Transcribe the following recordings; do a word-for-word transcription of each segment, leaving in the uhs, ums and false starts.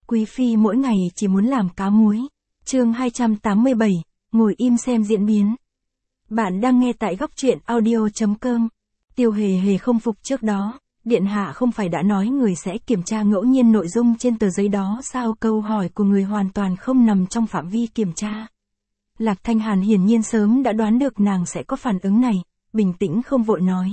quý phi mỗi ngày chỉ muốn làm cá muối. Chương hai trăm tám mươi bảy, ngồi im xem diễn biến. Bạn đang nghe tại góc truyện audio chấm com. Tiêu Hề Hề không phục trước đó, điện hạ không phải đã nói người sẽ kiểm tra ngẫu nhiên nội dung trên tờ giấy đó sao? Câu hỏi của người hoàn toàn không nằm trong phạm vi kiểm tra. Lạc Thanh Hàn hiển nhiên sớm đã đoán được nàng sẽ có phản ứng này, bình tĩnh không vội nói.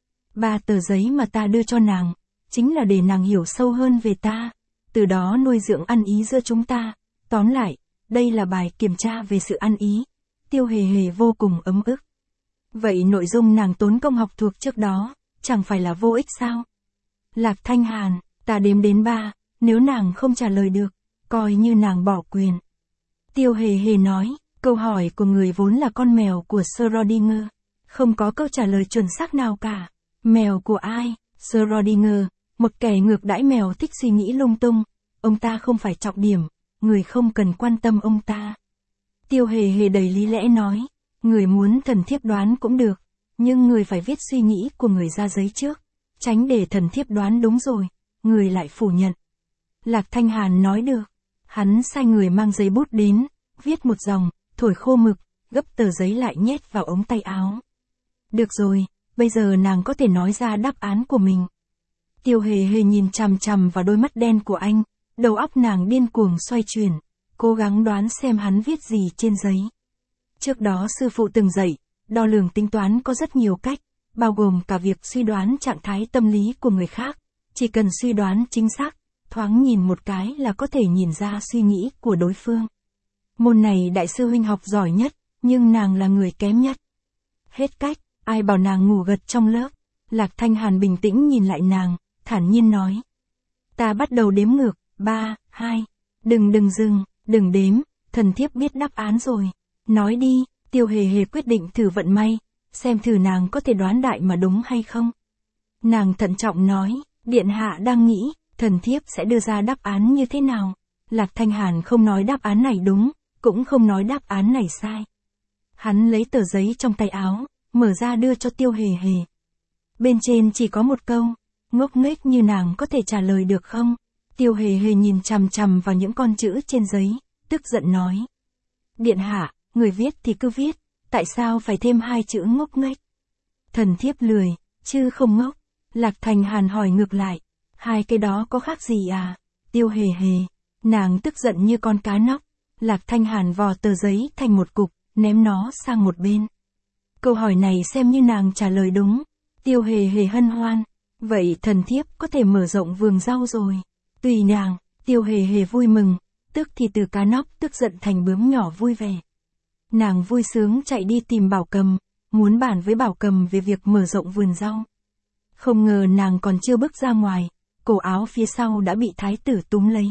Ba tờ giấy mà ta đưa cho nàng, chính là để nàng hiểu sâu hơn về ta, từ đó nuôi dưỡng ăn ý giữa chúng ta. Tóm lại, đây là bài kiểm tra về sự ăn ý. Tiêu Hề Hề vô cùng ấm ức. Vậy nội dung nàng tốn công học thuộc trước đó, chẳng phải là vô ích sao? Lạc Thanh Hàn, ta đếm đến ba, nếu nàng không trả lời được, coi như nàng bỏ quyền. Tiêu Hề Hề nói, câu hỏi của người vốn là con mèo của Schrödinger. Không có câu trả lời chuẩn xác nào cả. Mèo của ai? Schrödinger, một kẻ ngược đãi mèo thích suy nghĩ lung tung. Ông ta không phải trọng điểm, người không cần quan tâm ông ta. Tiêu Hề Hề đầy lý lẽ nói, người muốn thần thiếp đoán cũng được, nhưng người phải viết suy nghĩ của người ra giấy trước, tránh để thần thiếp đoán đúng rồi, người lại phủ nhận. Lạc Thanh Hàn nói được. Hắn sai người mang giấy bút đến, viết một dòng, thổi khô mực, gấp tờ giấy lại nhét vào ống tay áo. Được rồi, bây giờ nàng có thể nói ra đáp án của mình. Tiêu Hề Hề nhìn chằm chằm vào đôi mắt đen của anh, đầu óc nàng điên cuồng xoay chuyển, cố gắng đoán xem hắn viết gì trên giấy. Trước đó sư phụ từng dạy, đo lường tính toán có rất nhiều cách, bao gồm cả việc suy đoán trạng thái tâm lý của người khác. Chỉ cần suy đoán chính xác, thoáng nhìn một cái là có thể nhìn ra suy nghĩ của đối phương. Môn này đại sư huynh học giỏi nhất, nhưng nàng là người kém nhất. Hết cách, ai bảo nàng ngủ gật trong lớp. Lạc Thanh Hàn bình tĩnh nhìn lại nàng, thản nhiên nói. Ta bắt đầu đếm ngược, ba, hai, đừng đừng dừng, đừng đếm, thần thiếp biết đáp án rồi. Nói đi, Tiêu Hề Hề quyết định thử vận may, xem thử nàng có thể đoán đại mà đúng hay không. Nàng thận trọng nói, điện hạ đang nghĩ, thần thiếp sẽ đưa ra đáp án như thế nào. Lạc Thanh Hàn không nói đáp án này đúng, cũng không nói đáp án này sai. Hắn lấy tờ giấy trong tay áo, mở ra đưa cho Tiêu Hề Hề. Bên trên chỉ có một câu, ngốc nghếch như nàng có thể trả lời được không? Tiêu Hề Hề nhìn chằm chằm vào những con chữ trên giấy, tức giận nói. Điện hạ, người viết thì cứ viết, tại sao phải thêm hai chữ ngốc nghếch? Thần thiếp lười, chứ không ngốc. Lạc Thanh Hàn hỏi ngược lại, hai cái đó có khác gì à? Tiêu Hề Hề, nàng tức giận như con cá nóc. Lạc Thanh Hàn vò tờ giấy thành một cục, ném nó sang một bên. Câu hỏi này xem như nàng trả lời đúng. Tiêu Hề Hề hân hoan, vậy thần thiếp có thể mở rộng vườn rau rồi. Tùy nàng. Tiêu Hề Hề vui mừng, tức thì từ cá nóc tức giận thành bướm nhỏ vui vẻ. Nàng vui sướng chạy đi tìm Bảo Cầm, muốn bàn với Bảo Cầm về việc mở rộng vườn rau. Không ngờ nàng còn chưa bước ra ngoài, cổ áo phía sau đã bị thái tử túm lấy.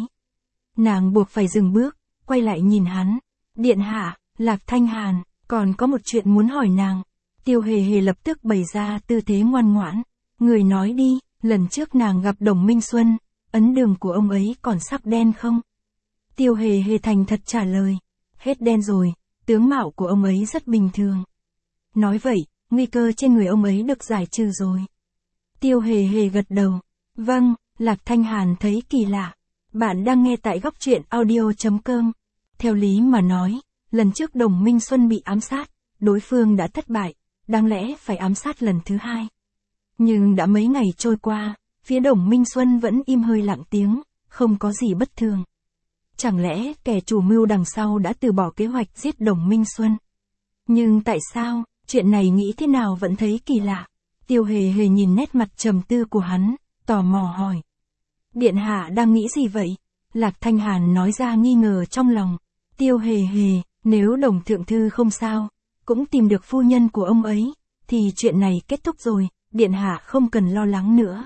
Nàng buộc phải dừng bước, quay lại nhìn hắn. Điện hạ, Lạc Thanh Hàn, còn có một chuyện muốn hỏi nàng. Tiêu Hề Hề lập tức bày ra tư thế ngoan ngoãn. Người nói đi, lần trước nàng gặp Đồng Minh Xuân, ấn đường của ông ấy còn sắp đen không? Tiêu Hề Hề thành thật trả lời. Hết đen rồi, tướng mạo của ông ấy rất bình thường. Nói vậy, nguy cơ trên người ông ấy được giải trừ rồi. Tiêu Hề Hề gật đầu. Vâng, Lạc Thanh Hàn thấy kỳ lạ. Bạn đang nghe tại góc truyện audio chấm com. Theo lý mà nói, lần trước Đồng Minh Xuân bị ám sát, đối phương đã thất bại, đáng lẽ phải ám sát lần thứ hai. Nhưng đã mấy ngày trôi qua, phía Đồng Minh Xuân vẫn im hơi lặng tiếng, không có gì bất thường. Chẳng lẽ kẻ chủ mưu đằng sau đã từ bỏ kế hoạch giết Đồng Minh Xuân? Nhưng tại sao, chuyện này nghĩ thế nào vẫn thấy kỳ lạ? Tiêu Hề Hề nhìn nét mặt trầm tư của hắn, tò mò hỏi. Điện hạ đang nghĩ gì vậy? Lạc Thanh Hàn nói ra nghi ngờ trong lòng. Tiêu Hề Hề, nếu Đồng thượng thư không sao, cũng tìm được phu nhân của ông ấy, thì chuyện này kết thúc rồi, điện hạ không cần lo lắng nữa.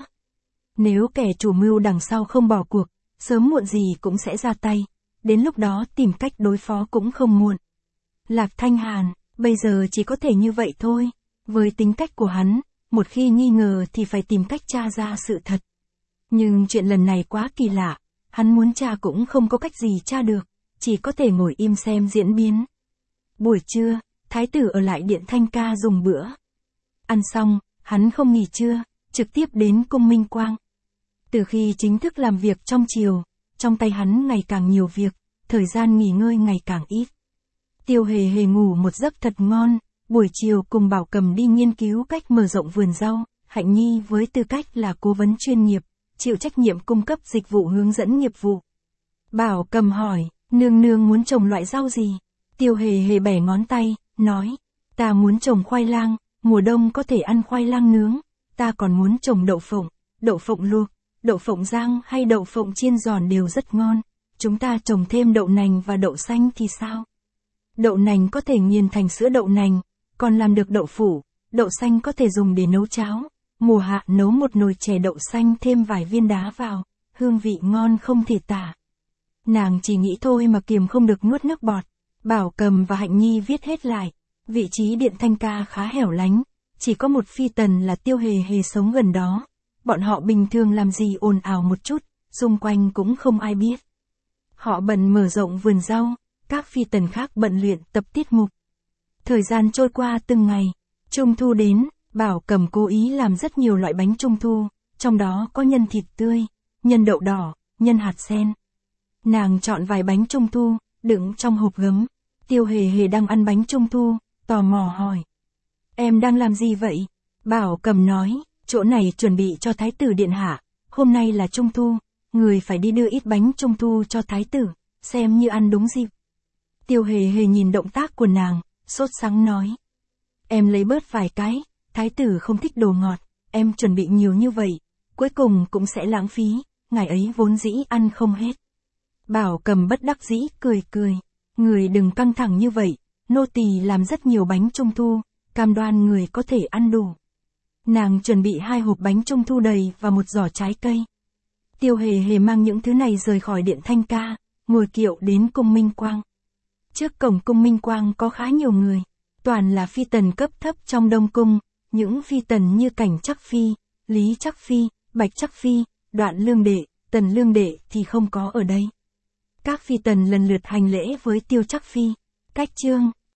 Nếu kẻ chủ mưu đằng sau không bỏ cuộc, sớm muộn gì cũng sẽ ra tay, đến lúc đó tìm cách đối phó cũng không muộn. Lạc Thanh Hàn, bây giờ chỉ có thể như vậy thôi. Với tính cách của hắn, một khi nghi ngờ thì phải tìm cách tra ra sự thật. Nhưng chuyện lần này quá kỳ lạ, hắn muốn tra cũng không có cách gì tra được, chỉ có thể ngồi im xem diễn biến. Buổi trưa, thái tử ở lại điện Thanh Ca dùng bữa. Ăn xong, hắn không nghỉ trưa, trực tiếp đến cung Minh Quang. Từ khi chính thức làm việc trong triều, trong tay hắn ngày càng nhiều việc, thời gian nghỉ ngơi ngày càng ít. Tiêu Hề Hề ngủ một giấc thật ngon, buổi chiều cùng Bảo Cầm đi nghiên cứu cách mở rộng vườn rau, Hạnh Nhi với tư cách là cố vấn chuyên nghiệp, chịu trách nhiệm cung cấp dịch vụ hướng dẫn nghiệp vụ. Bảo Cầm hỏi, nương nương muốn trồng loại rau gì? Tiêu Hề Hề bẻ ngón tay, nói, ta muốn trồng khoai lang, mùa đông có thể ăn khoai lang nướng, ta còn muốn trồng đậu phộng, đậu phộng luộc, đậu phộng rang hay đậu phộng chiên giòn đều rất ngon, chúng ta trồng thêm đậu nành và đậu xanh thì sao? Đậu nành có thể nghiền thành sữa đậu nành, còn làm được đậu phủ, đậu xanh có thể dùng để nấu cháo, mùa hạ nấu một nồi chè đậu xanh thêm vài viên đá vào, hương vị ngon không thể tả. Nàng chỉ nghĩ thôi mà kiềm không được nuốt nước bọt. Bảo Cầm và Hạnh Nhi viết hết lại. Vị trí điện thanh ca khá hẻo lánh, chỉ có một phi tần là Tiêu Hề Hề sống gần đó. Bọn họ bình thường làm gì ồn ào một chút, xung quanh cũng không ai biết. Họ bận mở rộng vườn rau, các phi tần khác bận luyện tập tiết mục. Thời gian trôi qua từng ngày, Trung thu đến, Bảo Cầm cố ý làm rất nhiều loại bánh Trung thu, trong đó có nhân thịt tươi, nhân đậu đỏ, nhân hạt sen. Nàng chọn vài bánh Trung thu, đựng trong hộp gấm. Tiêu Hề Hề đang ăn bánh Trung thu, tò mò hỏi. Em đang làm gì vậy? Bảo Cầm nói, chỗ này chuẩn bị cho Thái tử điện hạ, hôm nay là Trung thu, người phải đi đưa ít bánh Trung thu cho Thái tử, xem như ăn đúng dịp. Tiêu Hề Hề nhìn động tác của nàng, sốt sắng nói. Em lấy bớt vài cái, Thái tử không thích đồ ngọt, em chuẩn bị nhiều như vậy, cuối cùng cũng sẽ lãng phí, ngài ấy vốn dĩ ăn không hết. Bảo Cầm bất đắc dĩ cười cười. Người đừng căng thẳng như vậy, nô tỳ làm rất nhiều bánh Trung thu, cam đoan người có thể ăn đủ. Nàng chuẩn bị hai hộp bánh Trung thu đầy và một giỏ trái cây. Tiêu Hề Hề mang những thứ này rời khỏi điện thanh ca, ngồi kiệu đến cung Minh Quang. Trước cổng cung Minh Quang có khá nhiều người, toàn là phi tần cấp thấp trong Đông Cung, những phi tần như Cảnh Trắc Phi, Lý Trắc Phi, Bạch Trắc Phi, Đoạn Lương Đệ, Tần Lương Đệ thì không có ở đây. Các phi tần lần lượt hành lễ với Tiêu Trắc Phi. Cách chương